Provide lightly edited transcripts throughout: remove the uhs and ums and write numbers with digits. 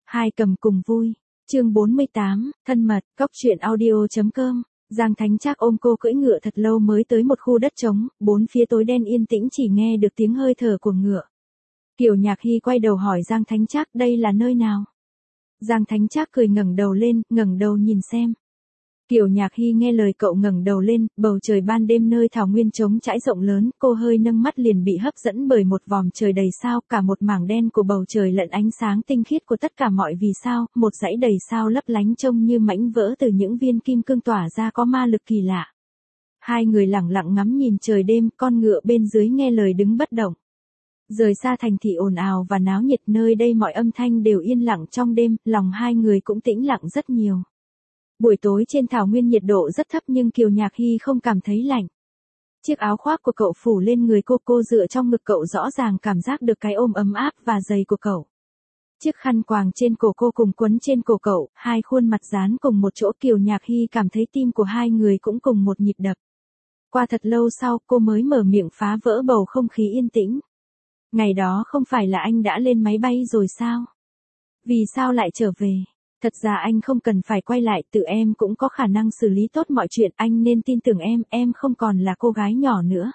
Hai cầm cùng vui. Chương 48, thân mật, góc truyện audio.com. Giang Thánh Trác ôm cô cưỡi ngựa thật lâu mới tới một khu đất trống, bốn phía tối đen yên tĩnh chỉ nghe được tiếng hơi thở của ngựa. Kiều Nhạc Hy quay đầu hỏi Giang Thánh Trác đây là nơi nào? Giang Thánh Trác cười ngẩng đầu lên, ngẩng đầu nhìn xem. Kiều Nhạc Hy nghe lời cậu ngẩng đầu lên, bầu trời ban đêm nơi thảo nguyên trống trải rộng lớn, cô hơi nâng mắt liền bị hấp dẫn bởi một vòm trời đầy sao, cả một mảng đen của bầu trời lẫn ánh sáng tinh khiết của tất cả mọi vì sao, một dãy đầy sao lấp lánh trông như mảnh vỡ từ những viên kim cương tỏa ra có ma lực kỳ lạ. Hai người lặng lặng ngắm nhìn trời đêm, con ngựa bên dưới nghe lời đứng bất động. Rời xa thành thị ồn ào và náo nhiệt, nơi đây mọi âm thanh đều yên lặng trong đêm, lòng hai người cũng tĩnh lặng rất nhiều. Buổi tối trên thảo nguyên nhiệt độ rất thấp nhưng Kiều Nhạc Hy không cảm thấy lạnh. Chiếc áo khoác của cậu phủ lên người cô dựa trong ngực cậu rõ ràng cảm giác được cái ôm ấm áp và dày của cậu. Chiếc khăn quàng trên cổ cô cùng quấn trên cổ cậu, hai khuôn mặt dán cùng một chỗ, Kiều Nhạc Hy cảm thấy tim của hai người cũng cùng một nhịp đập. Qua thật lâu sau cô mới mở miệng phá vỡ bầu không khí yên tĩnh. Ngày đó không phải là anh đã lên máy bay rồi sao? Vì sao lại trở về? Thật ra anh không cần phải quay lại, tự em cũng có khả năng xử lý tốt mọi chuyện, anh nên tin tưởng em không còn là cô gái nhỏ nữa.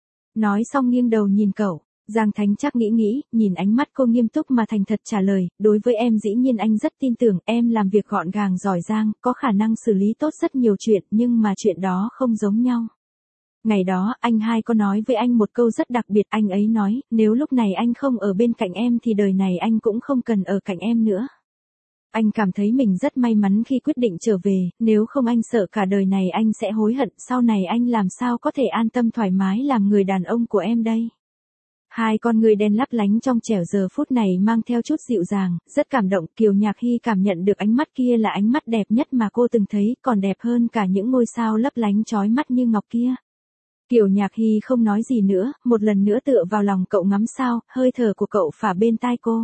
Nói xong nghiêng đầu nhìn cậu, Giang Thánh Trác nghĩ, nhìn ánh mắt cô nghiêm túc mà thành thật trả lời, đối với em dĩ nhiên anh rất tin tưởng, em làm việc gọn gàng giỏi giang, có khả năng xử lý tốt rất nhiều chuyện, nhưng mà chuyện đó không giống nhau. Ngày đó, anh hai có nói với anh một câu rất đặc biệt, anh ấy nói, nếu lúc này anh không ở bên cạnh em thì đời này anh cũng không cần ở cạnh em nữa. Anh cảm thấy mình rất may mắn khi quyết định trở về, nếu không anh sợ cả đời này anh sẽ hối hận, sau này anh làm sao có thể an tâm thoải mái làm người đàn ông của em đây. Hai con người đen lấp lánh trong trẻo giờ phút này mang theo chút dịu dàng, rất cảm động. Kiều Nhạc Hy cảm nhận được ánh mắt kia là ánh mắt đẹp nhất mà cô từng thấy, còn đẹp hơn cả những ngôi sao lấp lánh chói mắt như ngọc kia. Kiều Nhạc Hy không nói gì nữa, một lần nữa tựa vào lòng cậu ngắm sao, hơi thở của cậu phả bên tai cô.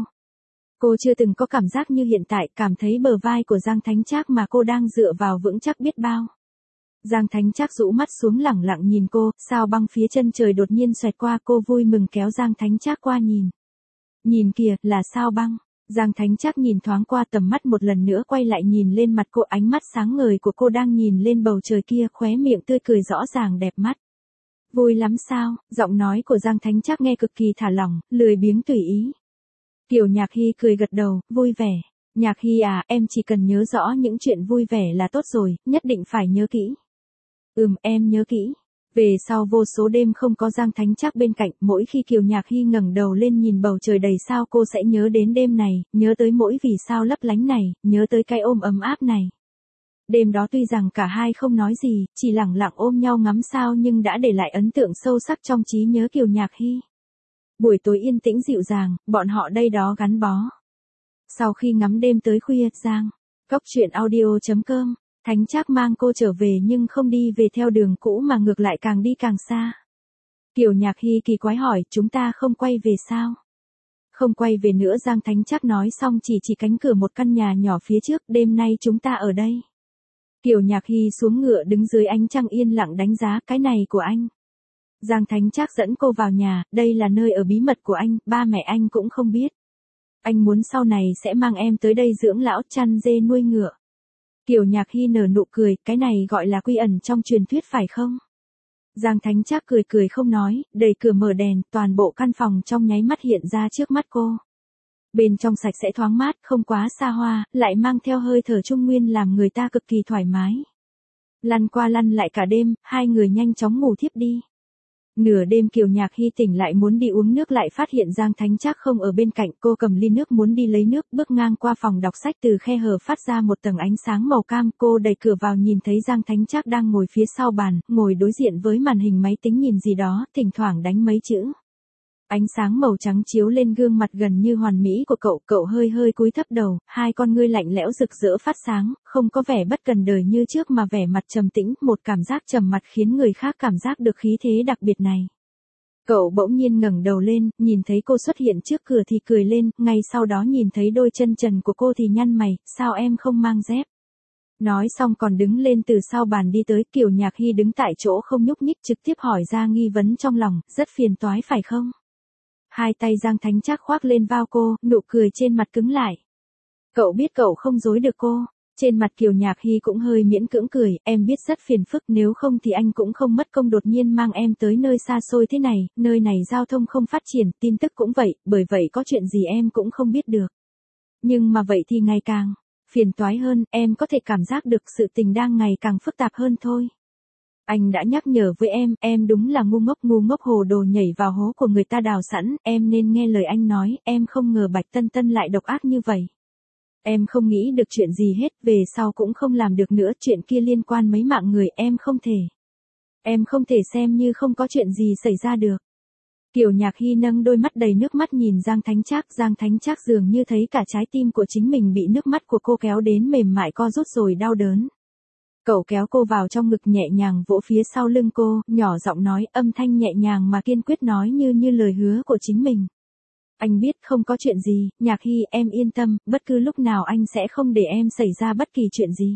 Cô chưa từng có cảm giác như hiện tại, cảm thấy bờ vai của Giang Thánh Trác mà cô đang dựa vào vững chắc biết bao. Giang Thánh Trác rũ mắt xuống lẳng lặng nhìn cô, sao băng phía chân trời đột nhiên xoẹt qua, cô vui mừng kéo Giang Thánh Trác qua nhìn. Nhìn kìa, là sao băng. Giang Thánh Trác nhìn thoáng qua tầm mắt một lần nữa quay lại nhìn lên mặt cô, ánh mắt sáng ngời của cô đang nhìn lên bầu trời kia, khóe miệng tươi cười rõ ràng đẹp mắt. Vui lắm sao? Giọng nói của Giang Thánh Trác nghe cực kỳ thả lỏng, lười biếng tùy ý. Kiều Nhạc Hy cười gật đầu, vui vẻ. Nhạc Hy à, em chỉ cần nhớ rõ những chuyện vui vẻ là tốt rồi, nhất định phải nhớ kỹ. Em nhớ kỹ. Về sau vô số đêm không có Giang Thánh Trác bên cạnh, mỗi khi Kiều Nhạc Hy ngẩng đầu lên nhìn bầu trời đầy sao cô sẽ nhớ đến đêm này, nhớ tới mỗi vì sao lấp lánh này, nhớ tới cái ôm ấm áp này. Đêm đó tuy rằng cả hai không nói gì, chỉ lặng lặng ôm nhau ngắm sao nhưng đã để lại ấn tượng sâu sắc trong trí nhớ Kiều Nhạc Hy. Buổi tối yên tĩnh dịu dàng, bọn họ đây đó gắn bó. Sau khi ngắm đêm tới khuya, góc truyện audio.com, Thánh Trác mang cô trở về nhưng không đi về theo đường cũ mà ngược lại càng đi càng xa. Kiều Nhạc Hy kỳ quái hỏi, chúng ta không quay về sao? Không quay về nữa, Giang Thánh Trác nói xong chỉ cánh cửa một căn nhà nhỏ phía trước, đêm nay chúng ta ở đây. Kiều Nhạc Hy xuống ngựa đứng dưới ánh trăng yên lặng đánh giá, cái này của anh. Giang Thánh Trác dẫn cô vào nhà, đây là nơi ở bí mật của anh, ba mẹ anh cũng không biết. Anh muốn sau này sẽ mang em tới đây dưỡng lão, chăn dê nuôi ngựa. Kiều Nhạc Hy nở nụ cười, cái này gọi là quy ẩn trong truyền thuyết phải không? Giang Thánh Trác cười không nói, đẩy cửa mở đèn, toàn bộ căn phòng trong nháy mắt hiện ra trước mắt cô. Bên trong sạch sẽ thoáng mát, không quá xa hoa, lại mang theo hơi thở Trung Nguyên làm người ta cực kỳ thoải mái. Lăn qua lăn lại cả đêm, hai người nhanh chóng ngủ thiếp đi. Nửa đêm Kiều Nhạc Hy tỉnh lại muốn đi uống nước lại phát hiện Giang Thánh Trác không ở bên cạnh, cô cầm ly nước muốn đi lấy nước, bước ngang qua phòng đọc sách, từ khe hở phát ra một tầng ánh sáng màu cam, cô đẩy cửa vào nhìn thấy Giang Thánh Trác đang ngồi phía sau bàn, ngồi đối diện với màn hình máy tính nhìn gì đó, thỉnh thoảng đánh mấy chữ. Ánh sáng màu trắng chiếu lên gương mặt gần như hoàn mỹ của cậu hơi cúi thấp đầu, hai con ngươi lạnh lẽo rực rỡ phát sáng, không có vẻ bất cần đời như trước mà vẻ mặt trầm tĩnh, một cảm giác trầm mặc khiến người khác cảm giác được khí thế đặc biệt này. Cậu bỗng nhiên ngẩng đầu lên, nhìn thấy cô xuất hiện trước cửa thì cười lên, ngay sau đó nhìn thấy đôi chân trần của cô thì nhăn mày, sao em không mang dép? Nói xong còn đứng lên từ sau bàn đi tới, Kiều Nhạc Hy đứng tại chỗ không nhúc nhích, trực tiếp hỏi ra nghi vấn trong lòng, rất phiền toái phải không? Hai tay Giang Thánh Trác khoác lên vai cô, nụ cười trên mặt cứng lại. Cậu biết cậu không dối được cô. Trên mặt Kiều Nhạc Hy cũng hơi miễn cưỡng cười, em biết rất phiền phức, nếu không thì anh cũng không mất công đột nhiên mang em tới nơi xa xôi thế này, nơi này giao thông không phát triển, tin tức cũng vậy, bởi vậy có chuyện gì em cũng không biết được. Nhưng mà vậy thì ngày càng phiền toái hơn, em có thể cảm giác được sự tình đang ngày càng phức tạp hơn thôi. Anh đã nhắc nhở với em đúng là ngu ngốc hồ đồ nhảy vào hố của người ta đào sẵn, em nên nghe lời anh nói, em không ngờ Bạch Tân Tân lại độc ác như vậy. Em không nghĩ được chuyện gì hết, về sau cũng không làm được nữa, chuyện kia liên quan mấy mạng người, em không thể xem như không có chuyện gì xảy ra được. Kiều Nhạc Hy nâng đôi mắt đầy nước mắt nhìn Giang Thánh Trác dường như thấy cả trái tim của chính mình bị nước mắt của cô kéo đến mềm mại co rút rồi đau đớn. Cậu kéo cô vào trong ngực nhẹ nhàng vỗ phía sau lưng cô, nhỏ giọng nói, âm thanh nhẹ nhàng mà kiên quyết nói như lời hứa của chính mình. Anh biết không có chuyện gì, Nhạc Hy em yên tâm, bất cứ lúc nào anh sẽ không để em xảy ra bất kỳ chuyện gì.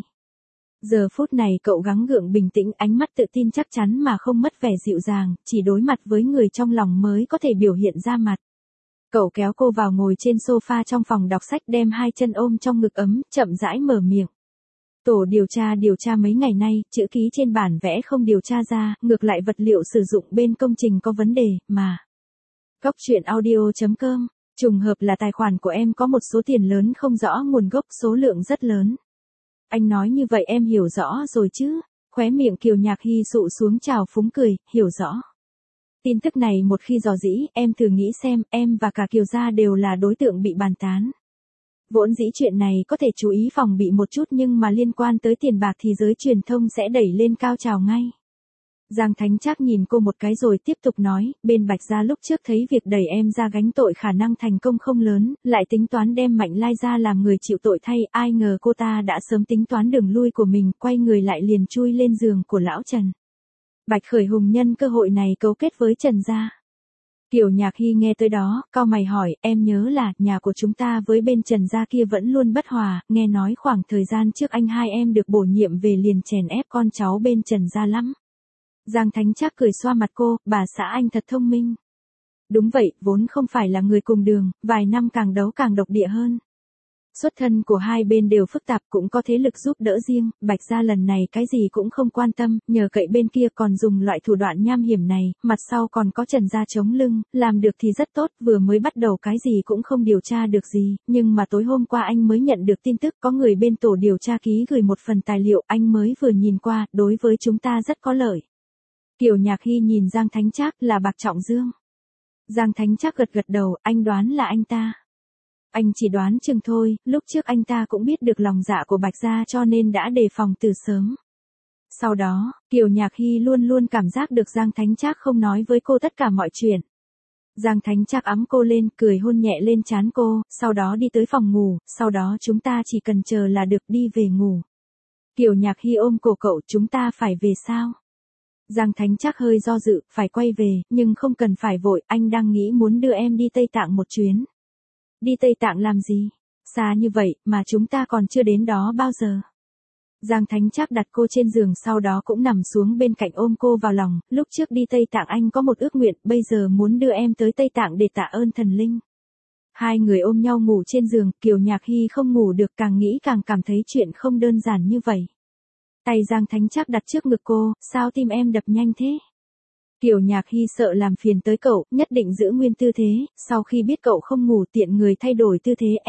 Giờ phút này cậu gắng gượng bình tĩnh, ánh mắt tự tin chắc chắn mà không mất vẻ dịu dàng, chỉ đối mặt với người trong lòng mới có thể biểu hiện ra mặt. Cậu kéo cô vào ngồi trên sofa trong phòng đọc sách, đem hai chân ôm trong ngực ấm, chậm rãi mở miệng. Tổ điều tra mấy ngày nay, chữ ký trên bản vẽ không điều tra ra, ngược lại vật liệu sử dụng bên công trình có vấn đề, mà. Góc truyện audio.com, trùng hợp là tài khoản của em có một số tiền lớn không rõ nguồn gốc, số lượng rất lớn. Anh nói như vậy em hiểu rõ rồi chứ? Khóe miệng Kiều Nhạc Hy sụ xuống trào phúng cười, hiểu rõ. Tin tức này một khi dò dỉ, em thử nghĩ xem, em và cả Kiều gia đều là đối tượng bị bàn tán. Vốn dĩ chuyện này có thể chú ý phòng bị một chút, nhưng mà liên quan tới tiền bạc thì giới truyền thông sẽ đẩy lên cao trào ngay. Giang Thánh Trác nhìn cô một cái rồi tiếp tục nói, bên Bạch gia lúc trước thấy việc đẩy em ra gánh tội khả năng thành công không lớn, lại tính toán đem Mạnh Lai ra làm người chịu tội thay, ai ngờ cô ta đã sớm tính toán đường lui của mình, quay người lại liền chui lên giường của lão Trần. Bạch Khởi Hùng nhân cơ hội này cấu kết với Trần gia. Kiều Nhạc Hy nghe tới đó, cau mày hỏi, em nhớ là nhà của chúng ta với bên Trần gia kia vẫn luôn bất hòa, nghe nói khoảng thời gian trước anh hai em được bổ nhiệm về liền chèn ép con cháu bên Trần gia lắm. Giang Thánh Trác cười xoa mặt cô, bà xã anh thật thông minh. Đúng vậy, vốn không phải là người cùng đường, vài năm càng đấu càng độc địa hơn. Xuất thân của hai bên đều phức tạp, cũng có thế lực giúp đỡ riêng, Bạch gia lần này cái gì cũng không quan tâm, nhờ cậy bên kia còn dùng loại thủ đoạn nham hiểm này, mặt sau còn có Trần gia chống lưng, làm được thì rất tốt, vừa mới bắt đầu cái gì cũng không điều tra được gì, nhưng mà tối hôm qua anh mới nhận được tin tức có người bên tổ điều tra ký gửi một phần tài liệu, anh mới vừa nhìn qua, đối với chúng ta rất có lợi. Kiều Nhạc Hy nhìn Giang Thánh Trác, là Bạc Trọng Dương. Giang Thánh Trác gật gật đầu, anh đoán là anh ta. Anh chỉ đoán chừng thôi, lúc trước anh ta cũng biết được lòng dạ của Bạch gia cho nên đã đề phòng từ sớm. Sau đó, Kiều Nhạc Hy luôn luôn cảm giác được Giang Thánh Trác không nói với cô tất cả mọi chuyện. Giang Thánh Trác ẵm cô lên, cười hôn nhẹ lên trán cô, sau đó đi tới phòng ngủ, sau đó chúng ta chỉ cần chờ là được, đi về ngủ. Kiều Nhạc Hy ôm cổ cậu, chúng ta phải về sao? Giang Thánh Trác hơi do dự, phải quay về, nhưng không cần phải vội, anh đang nghĩ muốn đưa em đi Tây Tạng một chuyến. Đi Tây Tạng làm gì? Xa như vậy, mà chúng ta còn chưa đến đó bao giờ. Giang Thánh Trác đặt cô trên giường, sau đó cũng nằm xuống bên cạnh ôm cô vào lòng, lúc trước đi Tây Tạng anh có một ước nguyện, bây giờ muốn đưa em tới Tây Tạng để tạ ơn thần linh. Hai người ôm nhau ngủ trên giường, Kiều Nhạc Hy không ngủ được, càng nghĩ càng cảm thấy chuyện không đơn giản như vậy. Tay Giang Thánh Trác đặt trước ngực cô, sao tim em đập nhanh thế? Kiều Nhạc Hy sợ làm phiền tới cậu, nhất định giữ nguyên tư thế, sau khi biết cậu không ngủ tiện người thay đổi tư thế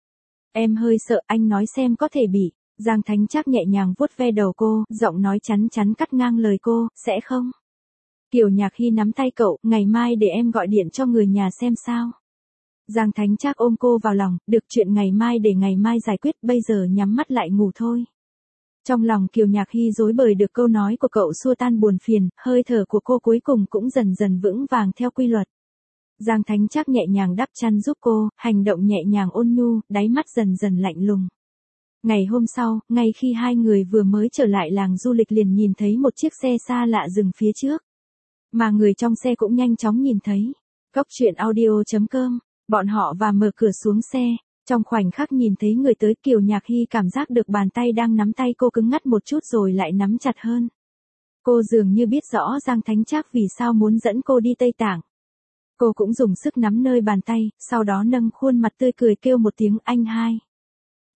em hơi sợ, anh nói xem có thể bị. Giang Thánh Trác nhẹ nhàng vuốt ve đầu cô, giọng nói chắn chắn cắt ngang lời cô, sẽ không? Kiều Nhạc Hy nắm tay cậu, ngày mai để em gọi điện cho người nhà xem sao. Giang Thánh Trác ôm cô vào lòng, được, chuyện ngày mai để ngày mai giải quyết, bây giờ nhắm mắt lại ngủ thôi. Trong lòng Kiều Nhạc Hy rối bời được câu nói của cậu xua tan buồn phiền, hơi thở của cô cuối cùng cũng dần dần vững vàng theo quy luật. Giang Thánh Trác nhẹ nhàng đắp chăn giúp cô, hành động nhẹ nhàng ôn nhu, đáy mắt dần dần lạnh lùng. Ngày hôm sau, ngay khi hai người vừa mới trở lại làng du lịch liền nhìn thấy một chiếc xe xa lạ dừng phía trước. Mà người trong xe cũng nhanh chóng nhìn thấy. Góc truyện audio.com, bọn họ và mở cửa xuống xe. Trong khoảnh khắc nhìn thấy người tới, Kiều Nhạc Hy cảm giác được bàn tay đang nắm tay cô cứng ngắt một chút rồi lại nắm chặt hơn. Cô dường như biết rõ Giang Thánh Trác vì sao muốn dẫn cô đi Tây Tạng. Cô cũng dùng sức nắm nơi bàn tay, sau đó nâng khuôn mặt tươi cười kêu một tiếng anh hai.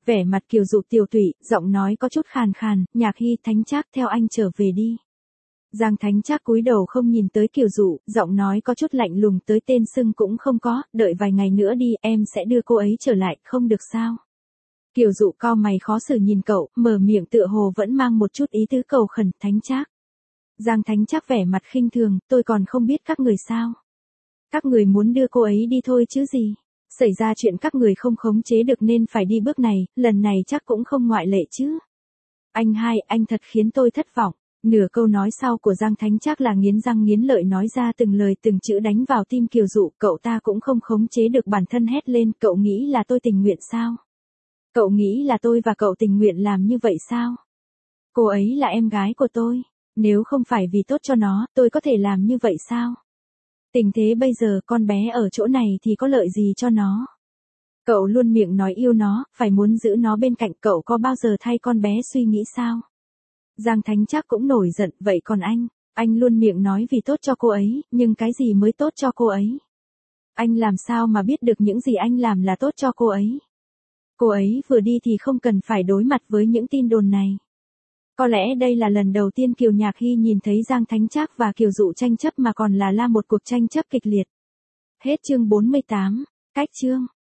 Vẻ mặt Kiều Dụ tiều tụy, giọng nói có chút khàn khàn, Nhạc Hy, Thánh Trác theo anh trở về đi. Giang Thánh Trác cúi đầu không nhìn tới Kiều Dụ, giọng nói có chút lạnh lùng, tới tên xưng cũng không có, đợi vài ngày nữa đi, em sẽ đưa cô ấy trở lại, không được sao? Kiều Dụ cau mày khó xử nhìn cậu, mở miệng tựa hồ vẫn mang một chút ý tứ cầu khẩn. Thánh Trác. Giang Thánh Trác vẻ mặt khinh thường, tôi còn không biết các người sao? Các người muốn đưa cô ấy đi thôi chứ gì? Xảy ra chuyện các người không khống chế được nên phải đi bước này, lần này chắc cũng không ngoại lệ chứ. Anh hai, anh thật khiến tôi thất vọng. Nửa câu nói sau của Giang Thánh Trác là nghiến răng nghiến lợi nói ra từng lời từng chữ đánh vào tim Kiều Dụ, cậu ta cũng không khống chế được bản thân hét lên, cậu nghĩ là tôi tình nguyện sao? Cậu nghĩ là tôi và cậu tình nguyện làm như vậy sao? Cô ấy là em gái của tôi, nếu không phải vì tốt cho nó, tôi có thể làm như vậy sao? Tình thế bây giờ con bé ở chỗ này thì có lợi gì cho nó? Cậu luôn miệng nói yêu nó, phải muốn giữ nó bên cạnh, cậu có bao giờ thay con bé suy nghĩ sao? Giang Thánh Trác cũng nổi giận, vậy còn anh luôn miệng nói vì tốt cho cô ấy, nhưng cái gì mới tốt cho cô ấy? Anh làm sao mà biết được những gì anh làm là tốt cho cô ấy? Cô ấy vừa đi thì không cần phải đối mặt với những tin đồn này. Có lẽ đây là lần đầu tiên Kiều Nhạc Hy nhìn thấy Giang Thánh Trác và Kiều Dụ tranh chấp mà còn là một cuộc tranh chấp kịch liệt. Hết chương 48, cách chương.